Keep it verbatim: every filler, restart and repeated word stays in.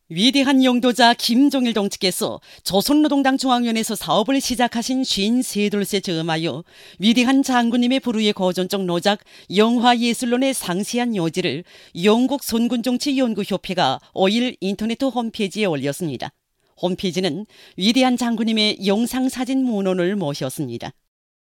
위대한 영도자 김정일 동지께서 조선노동당 중앙위원회에서 사업을 시작하신 쉰세 돌째 즈음하여 위대한 장군님의 부르의 고전적 노작 영화예술론의 상세한 요지를 영국 손군정치연구협회가 오일 인터넷 홈페이지에 올렸습니다. 홈페이지는 위대한 장군님의 영상사진 문헌을 모셨습니다.